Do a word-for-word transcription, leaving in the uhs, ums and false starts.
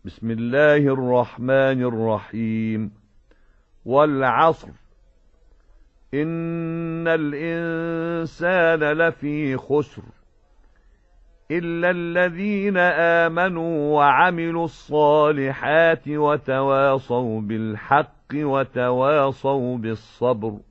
بسم الله الرحمن الرحيم. والعصر إن الإنسان لفي خسر إلا الذين آمنوا وعملوا الصالحات وتواصوا بالحق وتواصوا بالصبر.